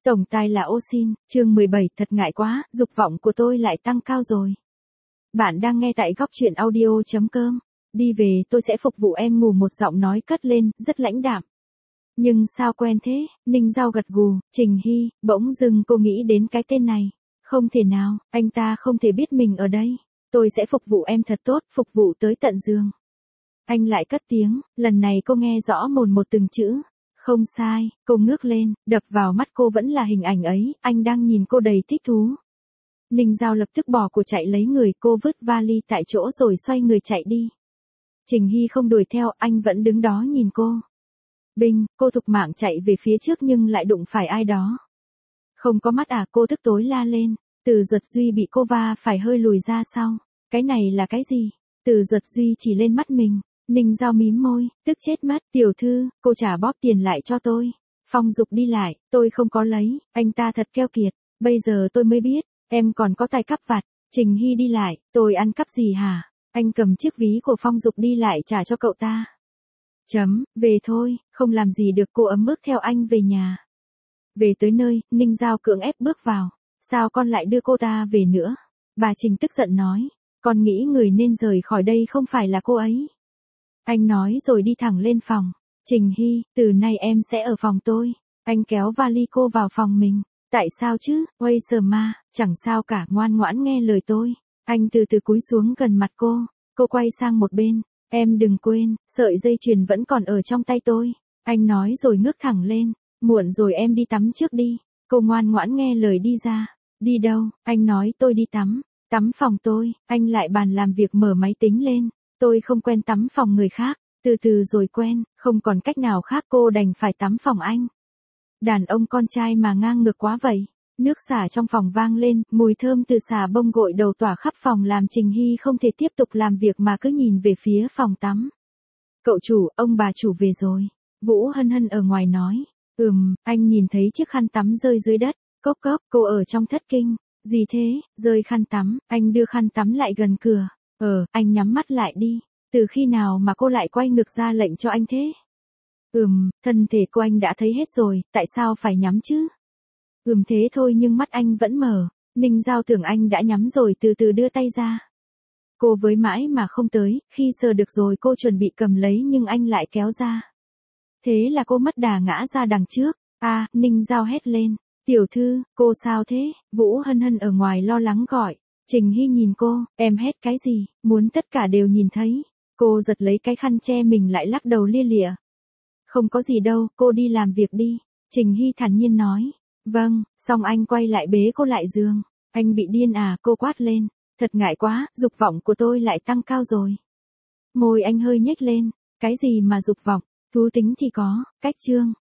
Tổng tài là ô xin, chương 17, thật ngại quá, dục vọng của tôi lại tăng cao rồi. Bạn đang nghe tại góc truyện audio.com. Đi về tôi sẽ phục vụ em, ngủ một giọng nói cất lên, rất lãnh đạm. Nhưng sao quen thế, Ninh Giao gật gù, Trình Hy, bỗng dưng cô nghĩ đến cái tên này. Không thể nào, anh ta không thể biết mình ở đây. Tôi sẽ phục vụ em thật tốt, phục vụ tới tận giường. Anh lại cất tiếng, lần này cô nghe rõ mồn một từng chữ. Không sai, cô ngước lên, đập vào mắt cô vẫn là hình ảnh ấy, anh đang nhìn cô đầy thích thú. Ninh Giao lập tức bỏ của chạy lấy người, cô vứt vali tại chỗ rồi xoay người chạy đi. Trình Hy không đuổi theo, anh vẫn đứng đó nhìn cô. Binh, cô thục mạng chạy về phía trước nhưng lại đụng phải ai đó. Không có mắt à, cô tức tối la lên. Từ Duật Duy bị cô va phải hơi lùi ra sau. Cái này là cái gì? Từ Duật Duy chỉ lên mắt mình. Ninh Giao mím môi, tức chết mất. Tiểu thư, cô trả bóp tiền lại cho tôi. Phong Dục đi lại, tôi không có lấy, anh ta thật keo kiệt. Bây giờ tôi mới biết, em còn có tay cắp vặt. Trình Hy đi lại, tôi ăn cắp gì hả? Anh cầm chiếc ví của Phong Dục đi lại trả cho cậu ta. Về thôi, không làm gì được, cô ấm ức theo anh về nhà. Về tới nơi, Ninh Giao cưỡng ép bước vào. Sao con lại đưa cô ta về nữa? Bà Trình tức giận nói, con nghĩ người nên rời khỏi đây không phải là cô ấy. Anh nói rồi đi thẳng lên phòng. Trình Hy, từ nay em sẽ ở phòng tôi. Anh kéo vali cô vào phòng mình. Tại sao chứ, Quay sờ ma, chẳng sao cả, ngoan ngoãn nghe lời tôi. Anh từ từ cúi xuống gần mặt cô quay sang một bên. Em đừng quên, sợi dây chuyền vẫn còn ở trong tay tôi. Anh nói rồi ngước thẳng lên. Muộn rồi, em đi tắm trước đi. Cô ngoan ngoãn nghe lời đi ra. Đi đâu? Anh nói tôi đi tắm. Tắm phòng tôi. Anh lại bàn làm việc mở máy tính lên. Tôi không quen tắm phòng người khác. Từ từ rồi quen, không còn cách nào khác, cô đành phải tắm phòng anh. Đàn ông con trai mà ngang ngược quá vậy. Nước xả trong phòng vang lên, mùi thơm từ xà bông gội đầu tỏa khắp phòng làm Trình Hy không thể tiếp tục làm việc mà cứ nhìn về phía phòng tắm. Cậu chủ, ông bà chủ về rồi. Vũ Hân Hân ở ngoài nói. Anh nhìn thấy chiếc khăn tắm rơi dưới đất. Cốc cốc, cô ở trong thất kinh. Gì thế, rơi khăn tắm, anh đưa khăn tắm lại gần cửa. Anh nhắm mắt lại đi. Từ khi nào mà cô lại quay ngược ra lệnh cho anh thế? Thân thể cô anh đã thấy hết rồi, tại sao phải nhắm chứ? Thế thôi nhưng mắt anh vẫn mở. Ninh Giao tưởng anh đã nhắm rồi, từ từ đưa tay ra. Cô với mãi mà không tới, khi sờ được rồi cô chuẩn bị cầm lấy nhưng anh lại kéo ra. Thế là cô mất đà ngã ra đằng trước. Ninh Giao hét lên. Tiểu thư, cô sao thế? Vũ Hân Hân ở ngoài lo lắng gọi. Trình Hy nhìn cô, em hét cái gì, muốn tất cả đều nhìn thấy. Cô giật lấy cái khăn che mình lại lắc đầu lia lịa. Không có gì đâu, cô đi làm việc đi. Trình Hy thản nhiên nói. Vâng, xong anh quay lại bế cô lại giường. Anh bị điên à, cô quát lên. Thật ngại quá, dục vọng của tôi lại tăng cao rồi. Môi anh hơi nhếch lên. Cái gì mà dục vọng, thú tính thì có, cách chương.